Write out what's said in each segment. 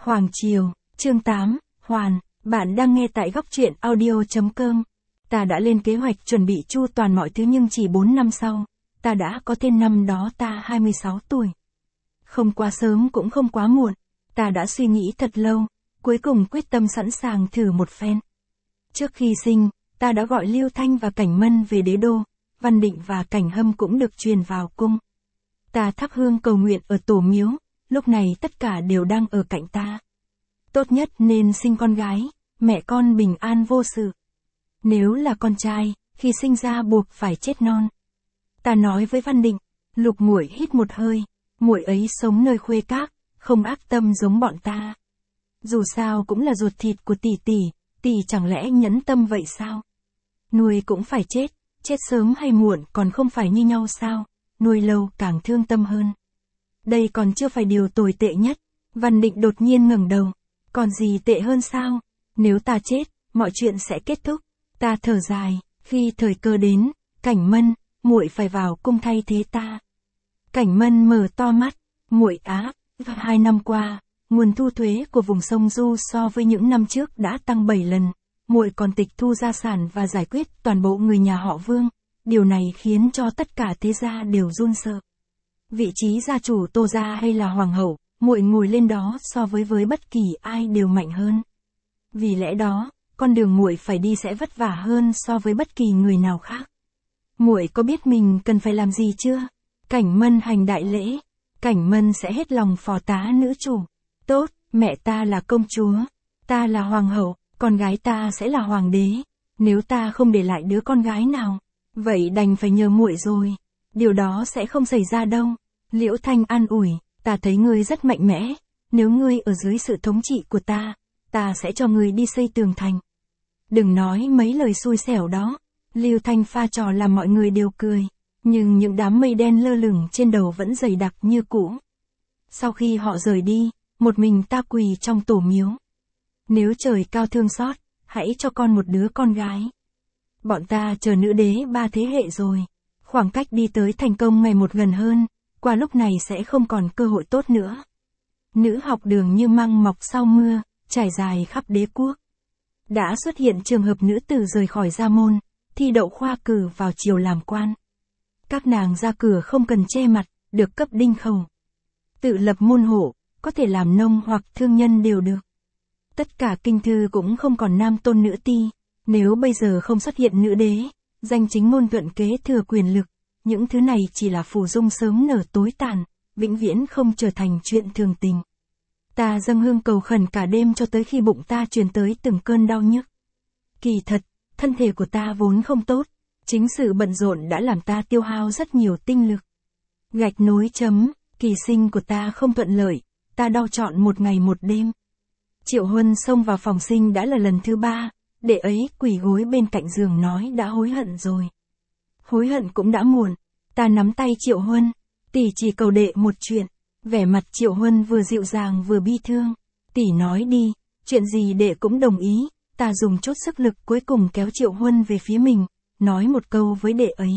Hoàng Triều, chương 8, Hoàn, bạn đang nghe tại góc truyện audio.com. Ta đã lên kế hoạch chuẩn bị chu toàn mọi thứ nhưng chỉ 4 năm sau, ta đã có tên năm đó ta 26 tuổi. Không quá sớm cũng không quá muộn, ta đã suy nghĩ thật lâu, cuối cùng quyết tâm sẵn sàng thử một phen. Trước khi sinh, ta đã gọi Lưu Thanh và Cảnh Mân về đế đô, Văn Định và Cảnh Hâm cũng được truyền vào cung. Ta thắp hương cầu nguyện ở tổ miếu, lúc này tất cả đều đang ở cạnh ta. Tốt nhất nên sinh con gái, mẹ con bình an vô sự. Nếu là con trai, khi sinh ra buộc phải chết non. Ta nói với Văn Định, Lục muội hít một hơi, muội ấy sống nơi Khuê Các, không ác tâm giống bọn ta. Dù sao cũng là ruột thịt của tỷ chẳng lẽ nhẫn tâm vậy sao? Nuôi cũng phải chết sớm hay muộn còn không phải như nhau sao, nuôi lâu càng thương tâm hơn. Đây còn chưa phải điều tồi tệ nhất, Văn Định đột nhiên ngẩng đầu, còn gì tệ hơn sao, nếu ta chết, mọi chuyện sẽ kết thúc. Ta thở dài, khi thời cơ đến, Cảnh Mân, muội phải vào cung thay thế ta. Cảnh Mân mở to mắt, muội á, 2 năm qua, nguồn thu thuế của vùng sông Du so với những năm trước đã tăng 7 lần, muội còn tịch thu gia sản và giải quyết toàn bộ người nhà họ Vương, điều này khiến cho tất cả thế gia đều run sợ. Vị trí gia chủ Tô gia hay là hoàng hậu, muội ngồi lên đó so với bất kỳ ai đều mạnh hơn. Vì lẽ đó, con đường muội phải đi sẽ vất vả hơn so với bất kỳ người nào khác. Muội có biết mình cần phải làm gì chưa? Cảnh Mân hành đại lễ, Cảnh Mân sẽ hết lòng phò tá nữ chủ. Tốt, mẹ ta là công chúa, ta là hoàng hậu, con gái ta sẽ là hoàng đế. Nếu ta không để lại đứa con gái nào, vậy đành phải nhờ muội rồi. Điều đó sẽ không xảy ra đâu. Liễu Thanh an ủi, ta thấy ngươi rất mạnh mẽ, nếu ngươi ở dưới sự thống trị của ta sẽ cho ngươi đi xây tường thành. Đừng nói mấy lời xui xẻo đó. Lưu Thanh pha trò làm mọi người đều cười, nhưng những đám mây đen lơ lửng trên đầu vẫn dày đặc như cũ. Sau khi họ rời đi, một mình ta quỳ trong tổ miếu. Nếu trời cao thương xót, hãy cho con một đứa con gái. Bọn ta chờ nữ đế 3 thế hệ rồi, khoảng cách đi tới thành công ngày một gần hơn, qua lúc này sẽ không còn cơ hội tốt nữa. Nữ học đường như măng mọc sau mưa, trải dài khắp đế quốc. Đã xuất hiện trường hợp nữ tử rời khỏi gia môn, thi đậu khoa cử vào triều làm quan. Các nàng ra cửa không cần che mặt, được cấp đinh khẩu. Tự lập môn hộ, có thể làm nông hoặc thương nhân đều được. Tất cả kinh thư cũng không còn nam tôn nữ ti, nếu bây giờ không xuất hiện nữ đế, danh chính ngôn thuận kế thừa quyền lực, những thứ này chỉ là phù dung sớm nở tối tàn, vĩnh viễn không trở thành chuyện thường tình. Ta dâng hương cầu khẩn cả đêm cho tới khi bụng ta truyền tới từng cơn đau nhức. Kỳ thật, thân thể của ta vốn không tốt, chính sự bận rộn đã làm ta tiêu hao rất nhiều tinh lực. Gạch nối chấm, kỳ sinh của ta không thuận lợi, ta đau trọn một ngày một đêm. Triệu Huân xông vào phòng sinh đã là lần thứ 3, đệ ấy quỳ gối bên cạnh giường nói đã hối hận rồi. Hối hận cũng đã muộn, ta nắm tay Triệu Huân, tỷ chỉ cầu đệ một chuyện. Vẻ mặt Triệu Huân vừa dịu dàng vừa bi thương. Tỷ nói đi, chuyện gì đệ cũng đồng ý. Ta dùng chút sức lực cuối cùng kéo Triệu Huân về phía mình, nói một câu với đệ ấy.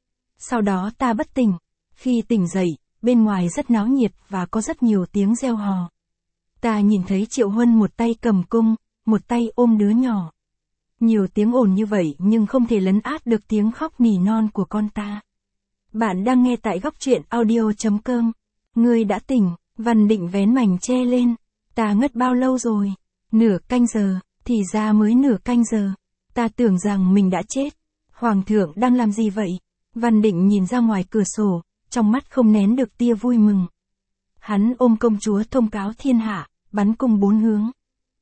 Sau đó ta bất tỉnh. Khi tỉnh dậy, bên ngoài rất náo nhiệt và có rất nhiều tiếng reo hò. Ta nhìn thấy Triệu Huân một tay cầm cung, một tay ôm đứa nhỏ. Nhiều tiếng ồn như vậy nhưng không thể lấn át được tiếng khóc nỉ non của con ta. Bạn đang nghe tại góc truyện audio.com. Ngươi đã tỉnh, Văn Định vén mảnh che lên. Ta ngất bao lâu rồi? Nửa canh giờ, thì ra mới nửa canh giờ. Ta tưởng rằng mình đã chết. Hoàng thượng đang làm gì vậy? Văn Định nhìn ra ngoài cửa sổ, trong mắt không nén được tia vui mừng. Hắn ôm công chúa thông cáo thiên hạ, bắn cung 4 hướng.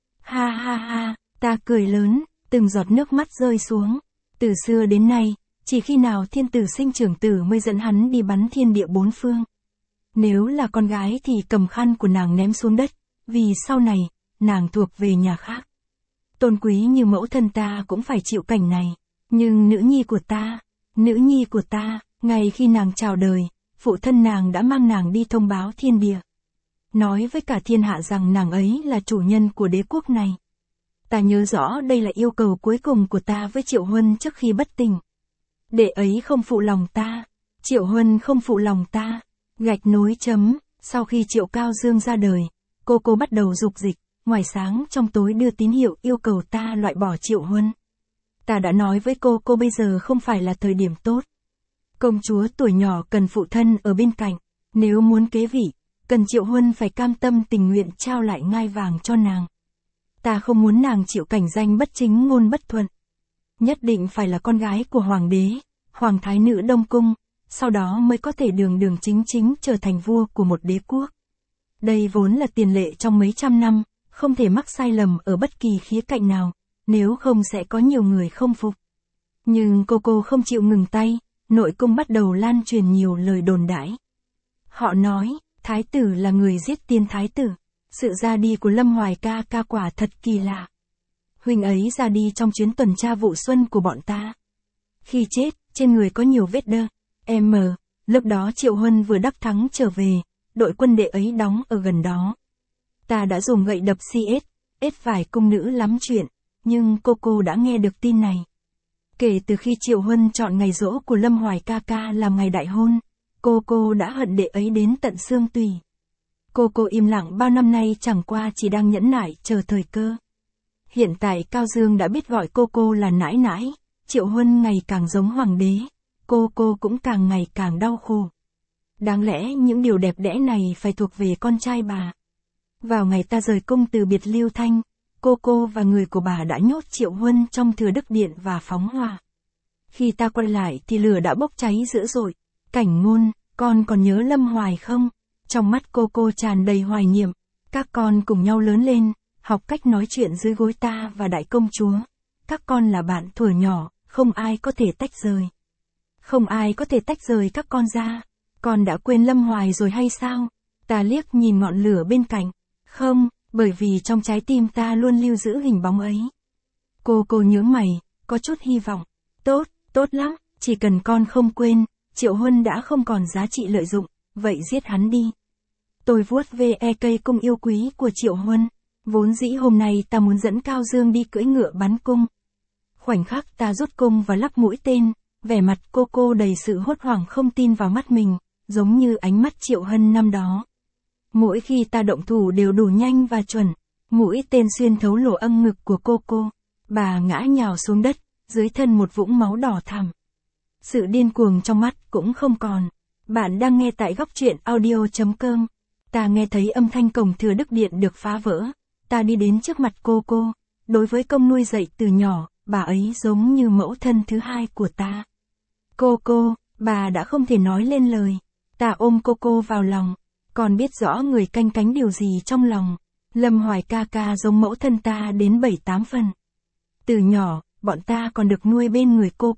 Ha ha ha, ta cười lớn, từng giọt nước mắt rơi xuống. Từ xưa đến nay, chỉ khi nào thiên tử sinh trưởng tử mới dẫn hắn đi bắn thiên địa 4 phương. Nếu là con gái thì cầm khăn của nàng ném xuống đất, vì sau này, nàng thuộc về nhà khác. Tôn quý như mẫu thân ta cũng phải chịu cảnh này, nhưng nữ nhi của ta, ngày khi nàng chào đời, phụ thân nàng đã mang nàng đi thông báo thiên địa. Nói với cả thiên hạ rằng nàng ấy là chủ nhân của đế quốc này. Ta nhớ rõ đây là yêu cầu cuối cùng của ta với Triệu Huân trước khi bất tỉnh. Đệ ấy không phụ lòng ta, Triệu Huân không phụ lòng ta. Gạch nối chấm, sau khi Triệu Cao Dương ra đời, cô bắt đầu dục dịch, ngoài sáng trong tối đưa tín hiệu yêu cầu ta loại bỏ Triệu Huân. Ta đã nói với cô bây giờ không phải là thời điểm tốt. Công chúa tuổi nhỏ cần phụ thân ở bên cạnh, nếu muốn kế vị, cần Triệu Huân phải cam tâm tình nguyện trao lại ngai vàng cho nàng. Ta không muốn nàng chịu cảnh danh bất chính ngôn bất thuận. Nhất định phải là con gái của hoàng đế, hoàng thái nữ Đông Cung, sau đó mới có thể đường chính chính trở thành vua của một đế quốc. Đây vốn là tiền lệ trong mấy trăm năm, không thể mắc sai lầm ở bất kỳ khía cạnh nào, nếu không sẽ có nhiều người không phục. Nhưng cô không chịu ngừng tay, nội cung bắt đầu lan truyền nhiều lời đồn đãi. Họ nói, thái tử là người giết tiên thái tử. Sự ra đi của Lâm Hoài ca ca quả thật kỳ lạ. Huynh ấy ra đi trong chuyến tuần tra vụ xuân của bọn ta. Khi chết, trên người có nhiều vết đơ. Lúc đó Triệu Huân vừa đắc thắng trở về, đội quân đệ ấy đóng ở gần đó. Ta đã dùng gậy đập CS, vài cung nữ lắm chuyện, nhưng cô đã nghe được tin này. Kể từ khi Triệu Huân chọn ngày giỗ của Lâm Hoài ca ca làm ngày đại hôn, cô đã hận đệ ấy đến tận xương tủy. Cô im lặng bao năm nay chẳng qua chỉ đang nhẫn nại chờ thời cơ. Hiện tại Cao Dương đã biết gọi cô là nãi nãi, Triệu Huân ngày càng giống hoàng đế, cô cũng càng ngày càng đau khổ. Đáng lẽ những điều đẹp đẽ này phải thuộc về con trai bà. Vào ngày ta rời cung từ biệt Lưu Thanh, cô và người của bà đã nhốt Triệu Huân trong Thừa Đức Điện và phóng hỏa. Khi ta quay lại thì lửa đã bốc cháy dữ dội. Cảnh Ngôn, con còn nhớ Lâm Hoài không? Trong mắt cô tràn đầy hoài niệm. Các con cùng nhau lớn lên, học cách nói chuyện dưới gối ta và đại công chúa. Các con là bạn thuở nhỏ, không ai có thể tách rời. Không ai có thể tách rời các con ra. Con đã quên Lâm Hoài rồi hay sao? Ta liếc nhìn ngọn lửa bên cạnh. Không, bởi vì trong trái tim ta luôn lưu giữ hình bóng ấy. Cô nhướng mày, có chút hy vọng. Tốt lắm, chỉ cần con không quên, Triệu Huân đã không còn giá trị lợi dụng, vậy giết hắn đi. Tôi vuốt ve cây cung yêu quý của Triệu Huân. Vốn dĩ hôm nay ta muốn dẫn Cao Dương đi cưỡi ngựa bắn cung. Khoảnh khắc ta rút cung và lắp mũi tên, vẻ mặt cô đầy sự hốt hoảng không tin vào mắt mình, giống như ánh mắt Triệu Huân năm đó. Mỗi khi ta động thủ đều đủ nhanh và chuẩn, mũi tên xuyên thấu lỗ âm ngực của cô. Bà ngã nhào xuống đất, dưới thân một vũng máu đỏ thẳm. Sự điên cuồng trong mắt cũng không còn. Bạn đang nghe tại góc truyện audio.com. Ta nghe thấy âm thanh cổng Thừa Đức Điện được phá vỡ. Ta đi đến trước mặt cô. Đối với công nuôi dạy từ nhỏ, bà ấy giống như mẫu thân thứ hai của ta. Bà đã không thể nói lên lời. Ta ôm cô vào lòng. Còn biết rõ người canh cánh điều gì trong lòng. Lâm Hoài ca ca giống mẫu thân ta đến 7-8 phần. Từ nhỏ, bọn ta còn được nuôi bên người cô.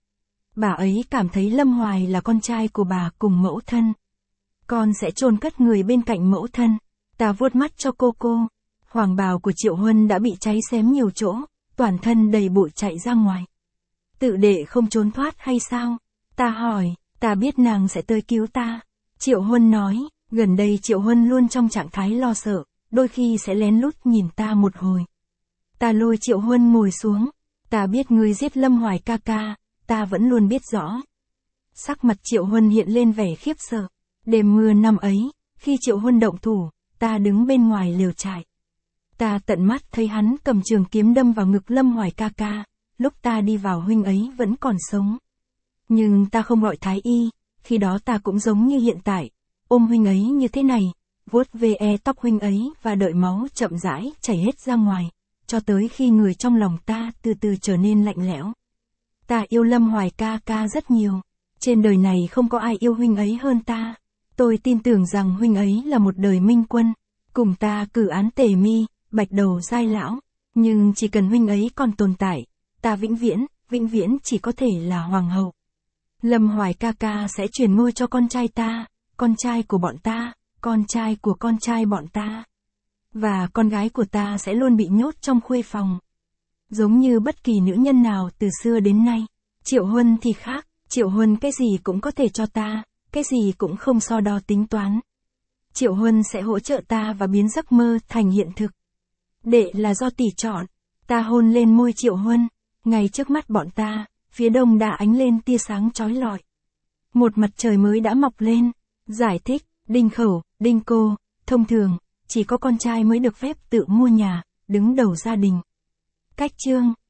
Bà ấy cảm thấy Lâm Hoài là con trai của bà cùng mẫu thân. Con sẽ chôn cất người bên cạnh mẫu thân. Ta vuốt mắt cho cô. Hoàng bào của Triệu Huân đã bị cháy xém nhiều chỗ, toàn thân đầy bụi chạy ra ngoài. Tự đệ không trốn thoát hay sao? Ta hỏi, ta biết nàng sẽ tới cứu ta. Triệu Huân nói, gần đây Triệu Huân luôn trong trạng thái lo sợ, đôi khi sẽ lén lút nhìn ta một hồi. Ta lôi Triệu Huân ngồi xuống. Ta biết ngươi giết Lâm Hoài ca ca, ta vẫn luôn biết rõ. Sắc mặt Triệu Huân hiện lên vẻ khiếp sợ. Đêm mưa năm ấy, khi Triệu Huân động thủ, ta đứng bên ngoài lều trại. Ta tận mắt thấy hắn cầm trường kiếm đâm vào ngực Lâm Hoài ca ca, lúc ta đi vào huynh ấy vẫn còn sống. Nhưng ta không gọi thái y, khi đó ta cũng giống như hiện tại, ôm huynh ấy như thế này, vuốt ve tóc huynh ấy và đợi máu chậm rãi chảy hết ra ngoài, cho tới khi người trong lòng ta từ từ trở nên lạnh lẽo. Ta yêu Lâm Hoài ca ca rất nhiều, trên đời này không có ai yêu huynh ấy hơn ta. Tôi tin tưởng rằng huynh ấy là một đời minh quân, cùng ta cử án tề mi, bạch đầu giai lão, nhưng chỉ cần huynh ấy còn tồn tại, ta vĩnh viễn chỉ có thể là hoàng hậu. Lâm Hoài ca ca sẽ truyền ngôi cho con trai ta, con trai của bọn ta, con trai của con trai bọn ta. Và con gái của ta sẽ luôn bị nhốt trong khuê phòng. Giống như bất kỳ nữ nhân nào từ xưa đến nay. Triệu Huân thì khác, Triệu Huân cái gì cũng có thể cho ta, cái gì cũng không so đo tính toán. Triệu Huân sẽ hỗ trợ ta và biến giấc mơ thành hiện thực. Đệ là do tỷ chọn. Ta hôn lên môi Triệu Huân. Ngay trước mắt bọn ta, phía đông đã ánh lên tia sáng chói lọi. Một mặt trời mới đã mọc lên. Giải thích, đinh khẩu, đinh cô, thông thường, chỉ có con trai mới được phép tự mua nhà, đứng đầu gia đình. Cách chương